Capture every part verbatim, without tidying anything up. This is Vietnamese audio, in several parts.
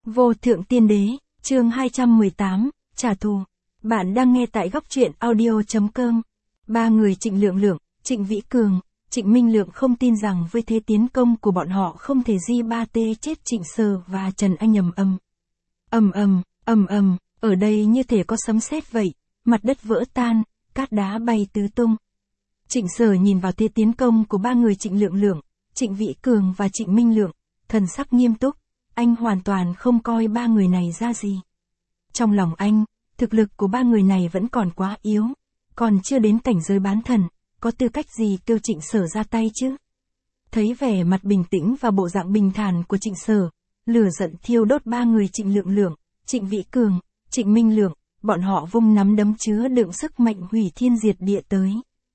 Vô thượng tiên đế, chương hai trăm mười tám, trả thù. Bạn đang nghe tại góc truyện audio.com. Ba người Trịnh Lượng Lượng, Trịnh Vĩ Cường, Trịnh Minh Lượng không tin rằng với thế tiến công của bọn họ không thể di ba tê chết Trịnh Sở và Trần Anh ầm ầm. Ầm ầm, ầm ầm, ở đây như thể có sấm sét vậy, mặt đất vỡ tan, cát đá bay tứ tung. Trịnh Sở nhìn vào thế tiến công của ba người Trịnh Lượng Lượng, Trịnh Vĩ Cường và Trịnh Minh Lượng, thần sắc nghiêm túc, anh hoàn toàn không coi ba người này ra gì. Trong lòng anh, thực lực của ba người này vẫn còn quá yếu, còn chưa đến cảnh giới bán thần, có tư cách gì kêu Trịnh Sở ra tay chứ? Thấy vẻ mặt bình tĩnh và bộ dạng bình thản của Trịnh Sở, lửa giận thiêu đốt ba người Trịnh Lượng Lượng, Trịnh Vĩ Cường, Trịnh Minh Lượng, bọn họ vung nắm đấm chứa đựng sức mạnh hủy thiên diệt địa tới.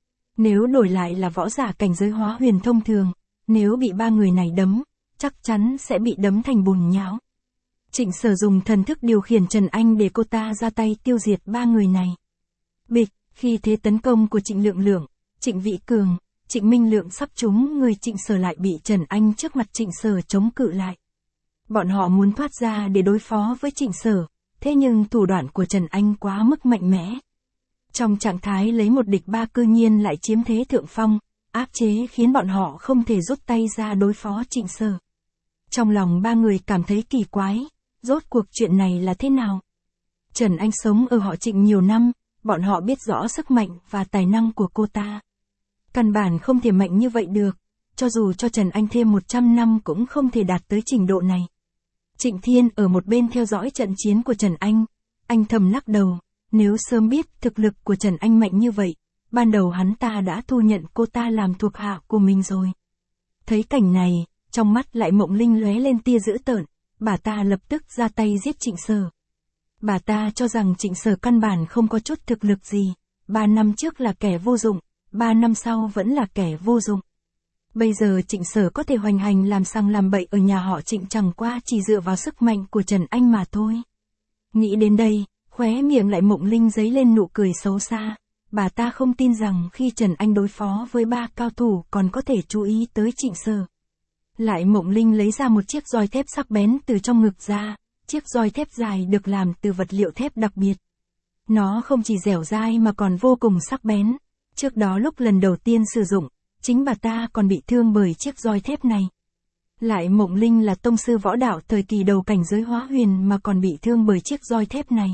Nếu đổi lại là võ giả cảnh giới hóa huyền thông thường, nếu bị ba người này đấm, chắc chắn sẽ bị đấm thành bùn nhão. Trịnh Sở dùng thần thức điều khiển Trần Anh để cô ta ra tay tiêu diệt ba người này. Bịch, khi thế tấn công của Trịnh Lượng Lượng, Trịnh Vĩ Cường, Trịnh Minh Lượng sắp trúng người Trịnh Sở lại bị Trần Anh trước mặt Trịnh Sở chống cự lại. Bọn họ muốn thoát ra để đối phó với Trịnh Sở, thế nhưng thủ đoạn của Trần Anh quá mức mạnh mẽ. Trong trạng thái lấy một địch ba cư nhiên lại chiếm thế thượng phong, áp chế khiến bọn họ không thể rút tay ra đối phó Trịnh Sở. Trong lòng ba người cảm thấy kỳ quái, rốt cuộc chuyện này là thế nào? Trần Anh sống ở họ Trịnh nhiều năm, bọn họ biết rõ sức mạnh và tài năng của cô ta. Căn bản không thể mạnh như vậy được, cho dù cho Trần Anh thêm một trăm năm cũng không thể đạt tới trình độ này. Trịnh Thiên ở một bên theo dõi trận chiến của Trần Anh, anh thầm lắc đầu, nếu sớm biết thực lực của Trần Anh mạnh như vậy, ban đầu hắn ta đã thu nhận cô ta làm thuộc hạ của mình rồi. Thấy cảnh này, trong mắt lại Mộng Linh lóe lên tia dữ tợn, bà ta lập tức ra tay giết Trịnh Sở. Bà ta cho rằng Trịnh Sở căn bản không có chút thực lực gì, ba năm trước là kẻ vô dụng, ba năm sau vẫn là kẻ vô dụng. Bây giờ Trịnh Sở có thể hoành hành làm sang làm bậy ở nhà họ Trịnh chẳng qua chỉ dựa vào sức mạnh của Trần Anh mà thôi. Nghĩ đến đây, khóe miệng lại Mộng Linh giấy lên nụ cười xấu xa, bà ta không tin rằng khi Trần Anh đối phó với ba cao thủ còn có thể chú ý tới Trịnh Sở. Lại Mộng Linh lấy ra một chiếc roi thép sắc bén từ trong ngực ra, chiếc roi thép dài được làm từ vật liệu thép đặc biệt. Nó không chỉ dẻo dai mà còn vô cùng sắc bén, trước đó lúc lần đầu tiên sử dụng, chính bà ta còn bị thương bởi chiếc roi thép này. Lại Mộng Linh là tông sư võ đạo thời kỳ đầu cảnh giới hóa huyền mà còn bị thương bởi chiếc roi thép này.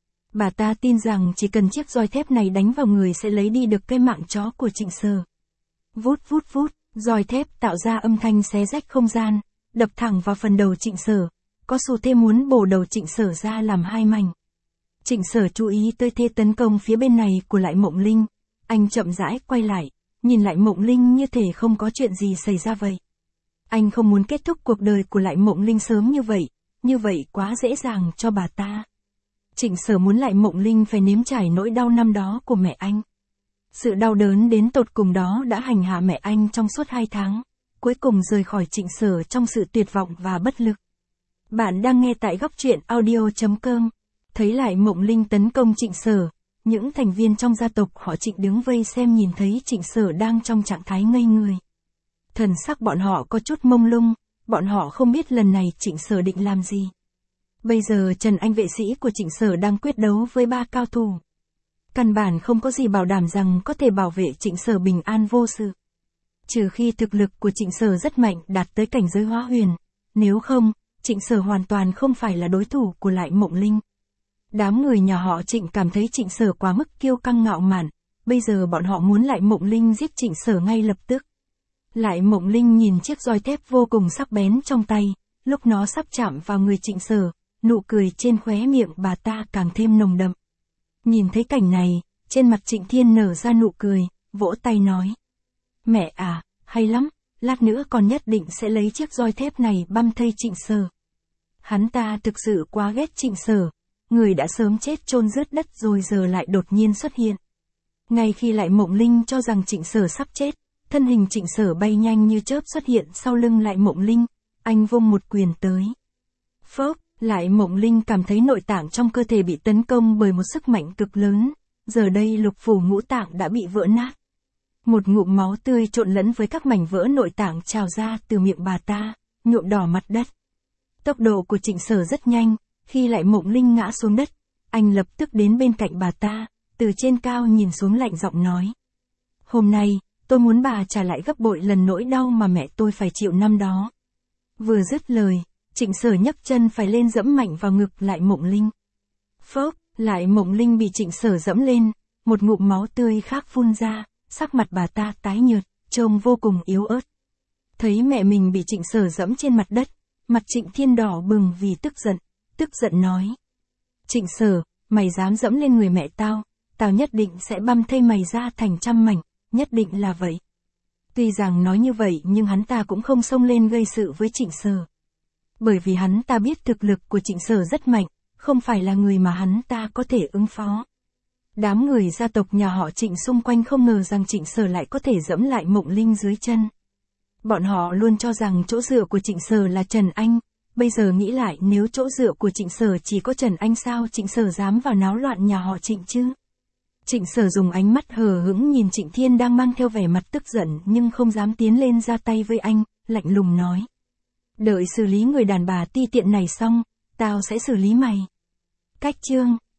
Bà ta tin rằng chỉ cần chiếc roi thép này đánh vào người sẽ lấy đi được cái mạng chó của Trịnh Sở. Vút vút vút, roi thép tạo ra âm thanh xé rách không gian, đập thẳng vào phần đầu Trịnh Sở, có xu thế muốn bổ đầu Trịnh Sở ra làm hai mảnh. Trịnh Sở chú ý tới thế tấn công phía bên này của Lại Mộng Linh, anh chậm rãi quay lại, nhìn Lại Mộng Linh như thể không có chuyện gì xảy ra vậy. Anh không muốn kết thúc cuộc đời của Lại Mộng Linh sớm như vậy, như vậy quá dễ dàng cho bà ta. Trịnh Sở muốn Lại Mộng Linh phải nếm trải nỗi đau năm đó của mẹ anh. Sự đau đớn đến tột cùng đó đã hành hạ mẹ anh trong suốt hai tháng, cuối cùng rời khỏi Trịnh Sở trong sự tuyệt vọng và bất lực. Bạn đang nghe tại góc truyện audio.com. Thấy Lại Mộng Linh tấn công Trịnh Sở, những thành viên trong gia tộc họ Trịnh đứng vây xem nhìn thấy Trịnh Sở đang trong trạng thái ngây người. Thần sắc bọn họ có chút mông lung, bọn họ không biết lần này Trịnh Sở định làm gì. Bây giờ Trần Anh vệ sĩ của Trịnh Sở đang quyết đấu với ba cao thủ. Căn bản không có gì bảo đảm rằng có thể bảo vệ Trịnh Sở bình an vô sự. Trừ khi thực lực của Trịnh Sở rất mạnh đạt tới cảnh giới hóa huyền, nếu không, Trịnh Sở hoàn toàn không phải là đối thủ của Lại Mộng Linh. Đám người nhà họ Trịnh cảm thấy Trịnh Sở quá mức kiêu căng ngạo mạn, bây giờ bọn họ muốn Lại Mộng Linh giết Trịnh Sở ngay lập tức. Lại Mộng Linh nhìn chiếc roi thép vô cùng sắc bén trong tay, lúc nó sắp chạm vào người Trịnh Sở, nụ cười trên khóe miệng bà ta càng thêm nồng đậm. Nhìn thấy cảnh này, trên mặt Trịnh Thiên nở ra nụ cười, vỗ tay nói. Mẹ à, hay lắm, lát nữa con nhất định sẽ lấy chiếc roi thép này băm thây Trịnh Sở. Hắn ta thực sự quá ghét Trịnh Sở, người đã sớm chết chôn rớt đất rồi giờ lại đột nhiên xuất hiện. Ngay khi Lại Mộng Linh cho rằng Trịnh Sở sắp chết, thân hình Trịnh Sở bay nhanh như chớp xuất hiện sau lưng Lại Mộng Linh, anh vung một quyền tới. Phốc, Lại Mộng Linh cảm thấy nội tạng trong cơ thể bị tấn công bởi một sức mạnh cực lớn, giờ đây lục phủ ngũ tạng đã bị vỡ nát. Một ngụm máu tươi trộn lẫn với các mảnh vỡ nội tạng trào ra từ miệng bà ta, nhuộm đỏ mặt đất. Tốc độ của Trịnh Sở rất nhanh, khi Lại Mộng Linh ngã xuống đất, anh lập tức đến bên cạnh bà ta, từ trên cao nhìn xuống lạnh giọng nói. Hôm nay, tôi muốn bà trả lại gấp bội lần nỗi đau mà mẹ tôi phải chịu năm đó. Vừa dứt lời, Trịnh Sở nhấc chân phải lên dẫm mạnh vào ngực Lại Mộng Linh. Phốc, Lại Mộng Linh bị Trịnh Sở dẫm lên, một ngụm máu tươi khác phun ra, sắc mặt bà ta tái nhợt, trông vô cùng yếu ớt. Thấy mẹ mình bị Trịnh Sở dẫm trên mặt đất, mặt Trịnh Thiên đỏ bừng vì tức giận, tức giận nói. Trịnh Sở, mày dám dẫm lên người mẹ tao, tao nhất định sẽ băm thây mày ra thành trăm mảnh, nhất định là vậy. Tuy rằng nói như vậy nhưng hắn ta cũng không xông lên gây sự với Trịnh Sở. Bởi vì hắn ta biết thực lực của Trịnh Sở rất mạnh, không phải là người mà hắn ta có thể ứng phó. Đám người gia tộc nhà họ Trịnh xung quanh không ngờ rằng Trịnh Sở lại có thể dẫm Lại Mộng Linh dưới chân. Bọn họ luôn cho rằng chỗ dựa của Trịnh Sở là Trần Anh, bây giờ nghĩ lại nếu chỗ dựa của Trịnh Sở chỉ có Trần Anh sao Trịnh Sở dám vào náo loạn nhà họ Trịnh chứ? Trịnh Sở dùng ánh mắt hờ hững nhìn Trịnh Thiên đang mang theo vẻ mặt tức giận nhưng không dám tiến lên ra tay với anh, lạnh lùng nói. Đợi xử lý người đàn bà ti tiện này xong, tao sẽ xử lý mày. Cách chương